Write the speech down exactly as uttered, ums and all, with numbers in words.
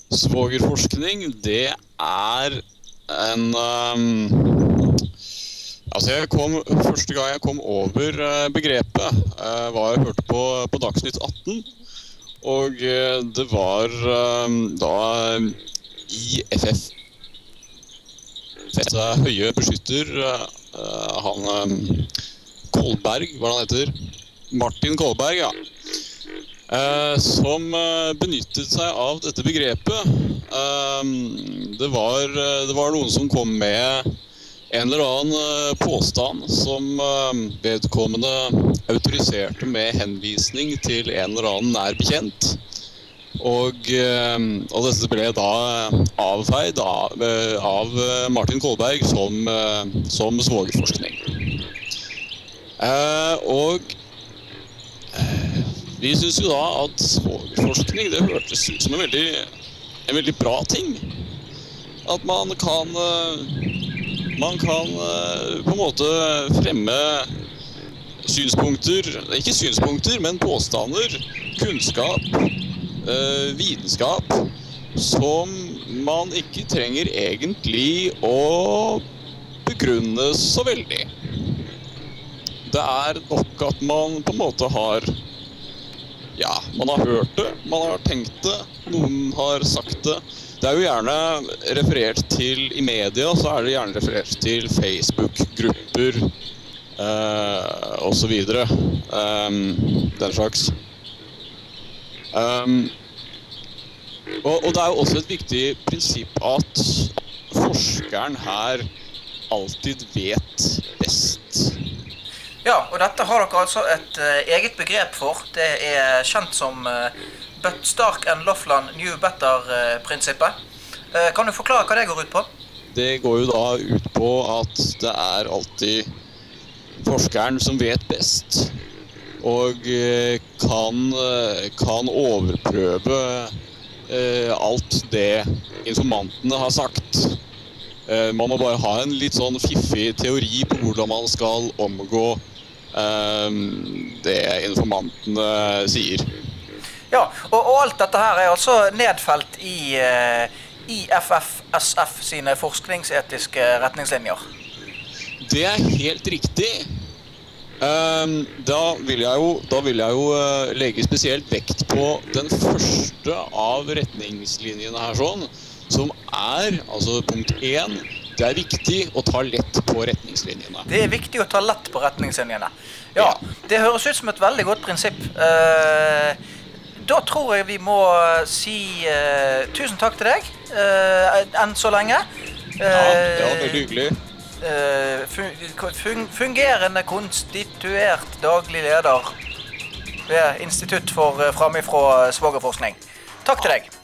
Svogerforskning, det er en um, Altså, jeg kom, første gang jeg kom over uh, begrepet, uh, var jeg hørte på, på Dagsnytt atten. Og uh, det var um, da I F F, dette høye beskytter, uh, han um, Kolberg, hva han heter? Martin Kolberg, ja. Uh, som uh, benyttet seg av dette begrepet. Uh, det, var, uh, det var noen som kom med en eller annen uh, påstand som uh, vedkommende autoriserte med henvisning til en eller annen nær bekjent. Og, uh, og dette ble da avfeid av, uh, av Martin Kolberg som, uh, som svogerforskning. Uh, og uh, Vi synes jo da at svogerforskning, det hørtes ut som en veldig, en veldig bra ting. At man kan, man kan på en måte fremme synspunkter, ikke synspunkter, men påstander, kunnskap, vitenskap, som man ikke trenger egentlig å begrunne så veldig. Det er nok at man på en måte har Ja, man har hørt det, man har tenkt det, noen har sagt det. Det er jo gjerne referert til i media, så er det gjerne referert til Facebook-grupper eh, og så videre. Um, den slags. Um, og, og det er jo også et viktig prinsipp at forskeren her alltid vet best. Ja, og dette har dere altså et uh, eget begrep for. Det er kjent som uh, But Stark and Laughlin Knew Better-prinsippet. Uh, kan du forklare hva det går ut på? Det går jo da ut på at det er alltid forskeren som vet best, og uh, kan, uh, kan overprøve uh, alt det informantene har sagt. Uh, man må bare ha en litt sånn fiffig teori på hvordan man skal omgå det informantene sier. Ja, og, og alt dette her er altså nedfelt i uh, I F F S F sine forskningsetiske retningslinjer. Det er helt riktig. Um, da vil jeg jo, da vil jeg jo uh, legge spesielt vekt på den første av retningslinjene her sånn, som er, altså punkt én, det er viktig å ta lett på retningslinjene. Det er viktig å ta lett på retningslinjene. Ja, det høres ut som et veldig godt prinsipp. Uh, da tror jeg vi må si uh, tusen takk til deg, uh, enn så lenge. Uh, ja, det var veldig hyggelig. Uh, fun fungerende konstituert daglig leder ved Institutt for uh, Framifrå Svogerforskning. Takk til deg.